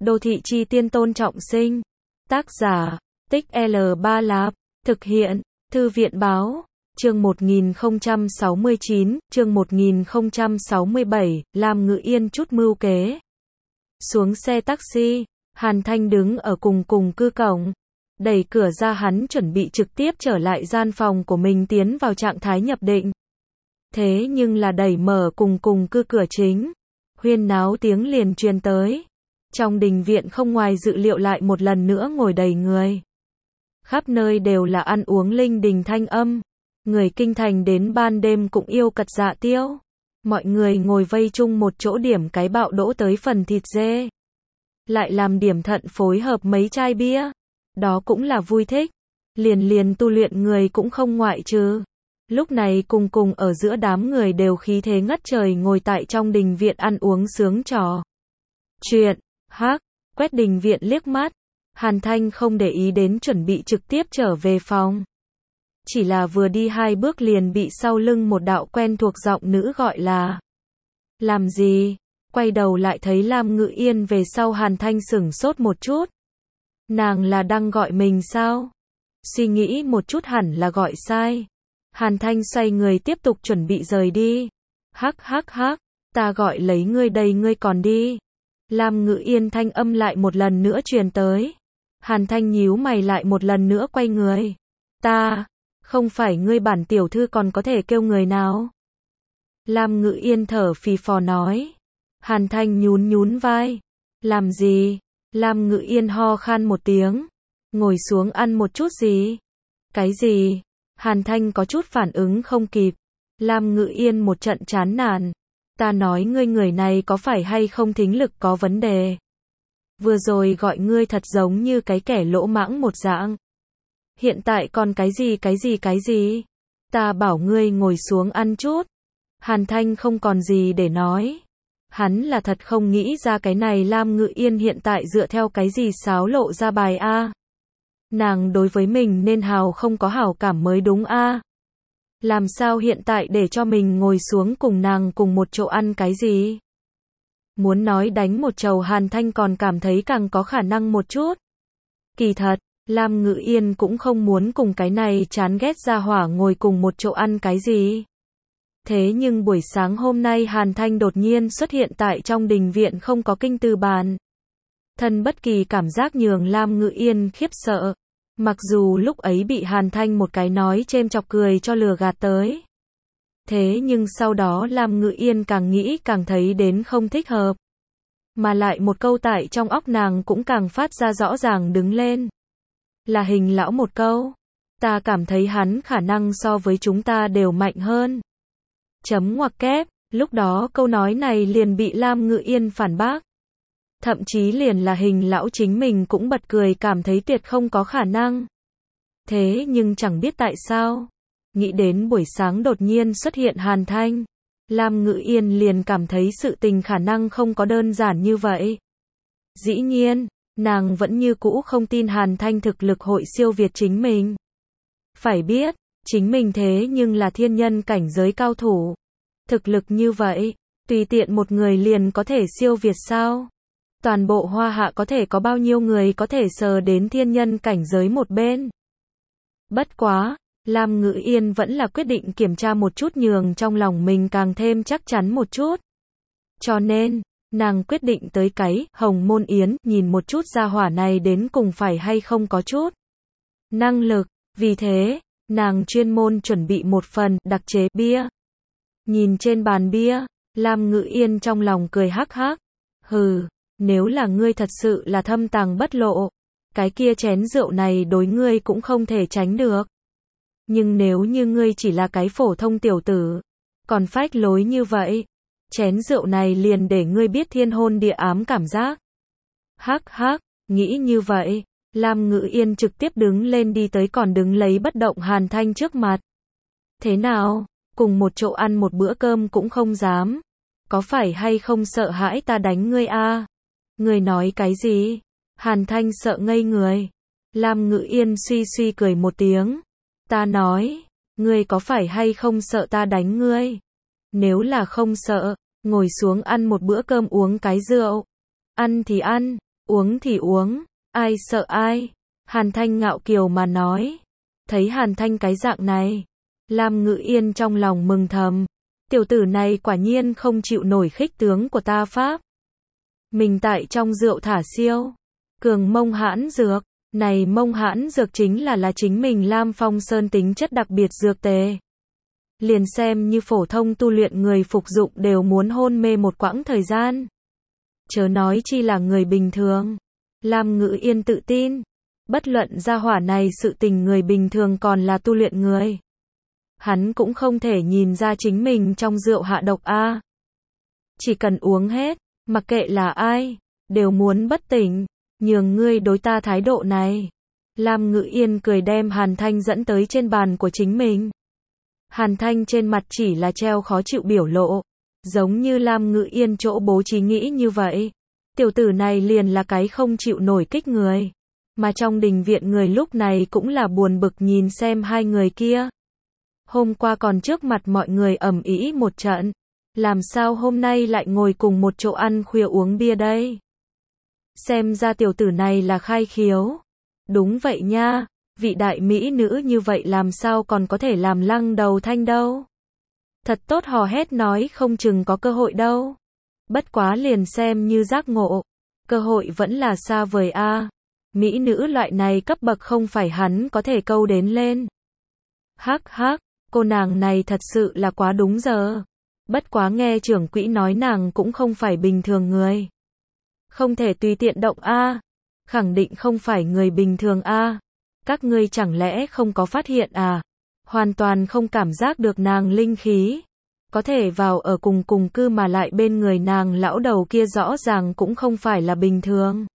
Đô thị chi tiên Tôn Trọng Sinh. Tác giả, Tích L3 Lạp. Thực hiện, Thư viện báo. Chương 1069, chương 1067, Lam Ngự Yên chút mưu kế. Xuống xe taxi, Hàn Thanh đứng ở cùng cư cổng. Đẩy cửa ra hắn chuẩn bị trực tiếp trở lại gian phòng của mình tiến vào trạng thái nhập định. Thế nhưng là đẩy mở cùng cư cửa chính. Huyên náo tiếng liền truyền tới. Trong đình viện không ngoài dự liệu lại một lần nữa ngồi đầy người. Khắp nơi đều là ăn uống linh đình thanh âm. Người kinh thành đến ban đêm cũng yêu cật dạ tiêu. Mọi người ngồi vây chung một chỗ điểm cái bạo đỗ tới phần thịt dê. Lại làm điểm thận phối hợp mấy chai bia. Đó cũng là vui thích. Liền tu luyện người cũng không ngoại trừ. Lúc này cùng ở giữa đám người đều khí thế ngất trời ngồi tại trong đình viện ăn uống sướng trò chuyện. Quét đình viện liếc mắt. Hàn Thanh không để ý đến chuẩn bị trực tiếp trở về phòng. Chỉ là vừa đi 2 bước liền bị sau lưng một đạo quen thuộc giọng nữ gọi là. Làm gì? Quay đầu lại thấy Lam Ngự Yên về sau Hàn Thanh sửng sốt một chút. Nàng là đang gọi mình sao? Suy nghĩ một chút hẳn là gọi sai. Hàn Thanh xoay người tiếp tục chuẩn bị rời đi. Ta gọi lấy ngươi đây ngươi còn đi. Lam Ngự Yên thanh âm lại một lần nữa truyền tới. Hàn Thanh nhíu mày lại một lần nữa quay người. Ta, không phải ngươi bản tiểu thư còn có thể kêu người nào? Lam Ngự Yên thở phì phò nói. Hàn Thanh nhún vai. Làm gì? Lam Ngự Yên ho khan một tiếng. Ngồi xuống ăn một chút gì? Cái gì? Hàn Thanh có chút phản ứng không kịp. Lam Ngự Yên một trận chán nản. Ta nói ngươi người này có phải hay không thính lực có vấn đề? Vừa rồi gọi ngươi thật giống như cái kẻ lỗ mãng một dạng. Hiện tại còn cái gì? Ta bảo ngươi ngồi xuống ăn chút. Hàn Thanh không còn gì để nói. Hắn là thật không nghĩ ra cái này Lam Ngự Yên hiện tại dựa theo cái gì xáo lộ ra bài a. Nàng đối với mình nên không có hảo cảm mới đúng a. Làm sao hiện tại để cho mình ngồi xuống cùng nàng cùng một chỗ ăn cái gì? Muốn nói đánh một chầu Hàn Thanh còn cảm thấy càng có khả năng một chút. Kỳ thật, Lam Ngự Yên cũng không muốn cùng cái này chán ghét gia hỏa ngồi cùng một chỗ ăn cái gì. Thế nhưng buổi sáng hôm nay Hàn Thanh đột nhiên xuất hiện tại trong đình viện không có kinh từ bàn. Thân bất kỳ cảm giác nhường Lam Ngự Yên khiếp sợ. Mặc dù lúc ấy bị Hàn Thanh một cái nói chêm chọc cười cho lừa gạt tới. Thế nhưng sau đó Lam Ngự Yên càng nghĩ càng thấy đến không thích hợp. Mà lại một câu tại trong óc nàng cũng càng phát ra rõ ràng đứng lên. Là Hình lão một câu. Ta cảm thấy hắn khả năng so với chúng ta đều mạnh hơn. Chấm ngoặc kép, lúc đó câu nói này liền bị Lam Ngự Yên phản bác. Thậm chí liền là Hình lão chính mình cũng bật cười cảm thấy tuyệt không có khả năng. Thế nhưng chẳng biết tại sao. Nghĩ đến buổi sáng đột nhiên xuất hiện Hàn Thanh. Lam Ngự Yên liền cảm thấy sự tình khả năng không có đơn giản như vậy. Dĩ nhiên, nàng vẫn như cũ không tin Hàn Thanh thực lực hội siêu việt chính mình. Phải biết, chính mình thế nhưng là thiên nhân cảnh giới cao thủ. Thực lực như vậy, tùy tiện một người liền có thể siêu việt sao? Toàn bộ Hoa Hạ có thể có bao nhiêu người có thể sờ đến thiên nhân cảnh giới một bên? Bất quá, Lam Ngự Yên vẫn là quyết định kiểm tra một chút nhường trong lòng mình càng thêm chắc chắn một chút. Cho nên, nàng quyết định tới cái Hồng Môn Yến nhìn một chút gia hỏa này đến cùng phải hay không có chút năng lực. Vì thế, nàng chuyên môn chuẩn bị một phần đặc chế bia. Nhìn trên bàn bia, Lam Ngự Yên trong lòng cười hắc. Hừ, nếu là ngươi thật sự là thâm tàng bất lộ, cái kia chén rượu này đối ngươi cũng không thể tránh được. Nhưng nếu như ngươi chỉ là cái phổ thông tiểu tử, còn phách lối như vậy, chén rượu này liền để ngươi biết thiên hôn địa ám cảm giác. Nghĩ như vậy, Lam Ngự Yên trực tiếp đứng lên đi tới còn đứng lấy bất động Hàn Thanh trước mặt. Thế nào, cùng một chỗ ăn một bữa cơm cũng không dám. Có phải hay không sợ hãi ta đánh ngươi a? Ngươi nói cái gì? Hàn Thanh sợ ngây người. Lam Ngự Yên suy cười một tiếng. Ta nói, ngươi có phải hay không sợ ta đánh ngươi? Nếu là không sợ, ngồi xuống ăn một bữa cơm uống cái rượu. Ăn thì ăn, Uống thì uống, ai sợ ai. Hàn Thanh ngạo kiều mà nói. Thấy Hàn Thanh cái dạng này, Lam Ngự Yên trong lòng mừng thầm. Tiểu tử này quả nhiên không chịu nổi khích tướng của ta pháp. Mình tại trong rượu thả siêu. Cường mông hãn dược. Này mông hãn dược chính là chính mình Lam Phong Sơn tính chất đặc biệt dược tề. Liền xem như phổ thông tu luyện người phục dụng đều muốn hôn mê một quãng thời gian. Chớ nói chi là người bình thường. Lam Ngự Yên tự tin. Bất luận gia hỏa này sự tình người bình thường còn là tu luyện người. Hắn cũng không thể nhìn ra chính mình trong rượu hạ độc a. Chỉ cần uống hết, mặc kệ là ai, đều muốn bất tỉnh. Nhường ngươi đối ta thái độ này. Lam Ngự Yên cười đem Hàn Thanh dẫn tới trên bàn của chính mình. Hàn Thanh trên mặt chỉ là treo khó chịu biểu lộ. Giống như Lam Ngự Yên chỗ bố trí nghĩ như vậy. Tiểu tử này liền là cái không chịu nổi kích người. Mà trong đình viện người lúc này cũng là buồn bực nhìn xem hai người kia. Hôm qua còn trước mặt mọi người ầm ĩ một trận. Làm sao hôm nay lại ngồi cùng một chỗ ăn khuya uống bia đây? Xem ra tiểu tử này là khai khiếu. Đúng vậy nha, vị đại mỹ nữ như vậy làm sao còn có thể làm lăng đầu thanh đâu. Thật tốt hò hét nói không chừng có cơ hội đâu. Bất quá liền xem như giác ngộ. Cơ hội vẫn là xa vời a. Mỹ nữ loại này cấp bậc không phải hắn có thể câu đến lên. Hắc hắc, cô nàng này thật sự là quá đúng giờ. Bất quá nghe trưởng quỹ nói nàng cũng không phải bình thường người. Không thể tùy tiện động a. Khẳng định không phải người bình thường a. Các ngươi chẳng lẽ không có phát hiện à? Hoàn toàn không cảm giác được nàng linh khí. Có thể vào ở cùng cư mà lại bên người nàng lão đầu kia rõ ràng cũng không phải là bình thường.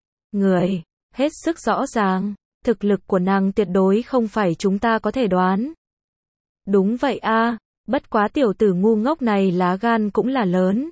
Người, hết sức rõ ràng, thực lực của nàng tuyệt đối không phải chúng ta có thể đoán. Đúng vậy a, bất quá tiểu tử ngu ngốc này lá gan cũng là lớn.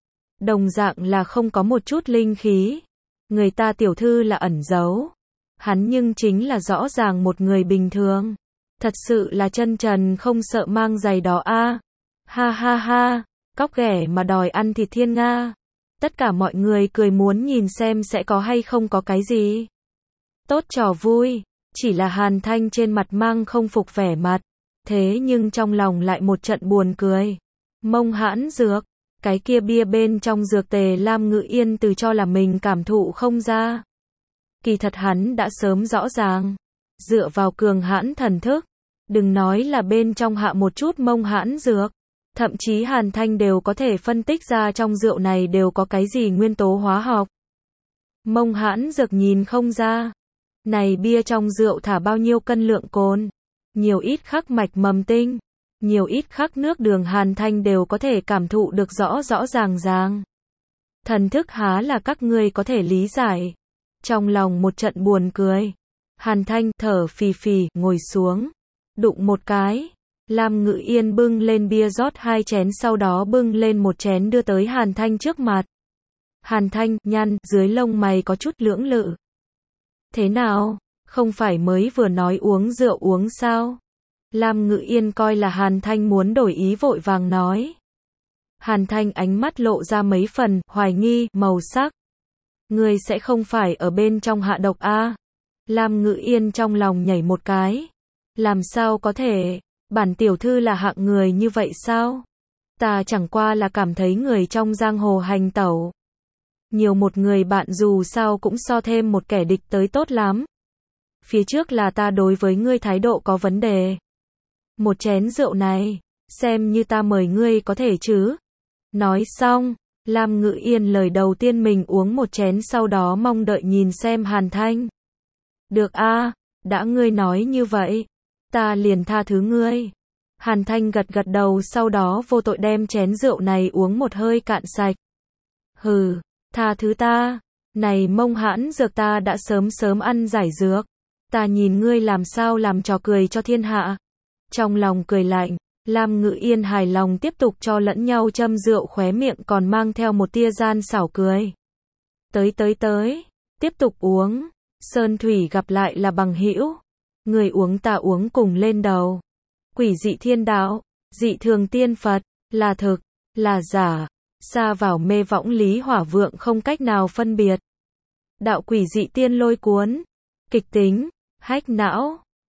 Đồng dạng là không có một chút linh khí. Người ta tiểu thư là ẩn giấu. Hắn nhưng chính là rõ ràng một người bình thường. Thật sự là chân trần không sợ mang giày đó a. Ha ha ha, cóc ghẻ mà đòi ăn thịt thiên nga. Tất cả mọi người cười muốn nhìn xem sẽ có hay không có cái gì. Tốt trò vui, chỉ là Hàn Thanh trên mặt mang không phục vẻ mặt. Thế nhưng trong lòng lại một trận buồn cười. Mông hãn dược. Cái kia bia bên trong dược tề Lam Ngự Yên từ cho là mình cảm thụ không ra. Kỳ thật hắn đã sớm rõ ràng. Dựa vào cường hãn thần thức. Đừng nói là bên trong hạ một chút mông hãn dược. Thậm chí Hàn Thanh đều có thể phân tích ra trong rượu này đều có cái gì nguyên tố hóa học. Mông hãn dược nhìn không ra. Này bia trong rượu thả bao nhiêu cân lượng cồn. Nhiều ít khắc mạch mầm tinh. Nhiều ít khắc nước đường Hàn Thanh đều có thể cảm thụ được rõ rõ ràng ràng. Thần thức há là các ngươi có thể lý giải. Trong lòng một trận buồn cười. Hàn Thanh thở phì phì, ngồi xuống. Đụng một cái. Lam Ngự Yên bưng lên bia rót 2 chén sau đó bưng lên một chén đưa tới Hàn Thanh trước mặt. Hàn Thanh nhăn, dưới lông mày có chút lưỡng lự. Thế nào? Không phải mới vừa nói uống rượu uống sao? Lam Ngự Yên coi là Hàn Thanh muốn đổi ý vội vàng nói. Hàn Thanh ánh mắt lộ ra mấy phần hoài nghi, màu sắc. Ngươi sẽ không phải ở bên trong hạ độc a? Lam Ngự Yên trong lòng nhảy một cái. Làm sao có thể? Bản tiểu thư là hạng người như vậy sao? Ta chẳng qua là cảm thấy người trong giang hồ hành tẩu. Nhiều một người bạn dù sao cũng so thêm một kẻ địch tới tốt lắm. Phía trước là ta đối với ngươi thái độ có vấn đề. Một chén rượu này, xem như ta mời ngươi có thể chứ? Nói xong, Lam Ngự Yên lời đầu tiên mình uống một chén sau đó mong đợi nhìn xem Hàn Thanh. Được a, đã ngươi nói như vậy, ta liền tha thứ ngươi. Hàn Thanh gật gật đầu sau đó vô tội đem chén rượu này uống một hơi cạn sạch. Hừ, tha thứ ta, này mông hãn dược ta đã sớm ăn giải dược. Ta nhìn ngươi làm sao làm trò cười cho thiên hạ. Trong lòng cười lạnh, Lam Ngự Yên hài lòng tiếp tục cho lẫn nhau châm rượu khóe miệng còn mang theo một tia gian xảo cười. Tới, tiếp tục uống, sơn thủy gặp lại là bằng hữu. Người uống ta uống cùng lên đầu. Quỷ dị thiên đạo, dị thường tiên Phật, là thực, là giả, xa vào mê võng lý hỏa vượng không cách nào phân biệt. Đạo quỷ dị tiên lôi cuốn. Kịch tính. Hack não.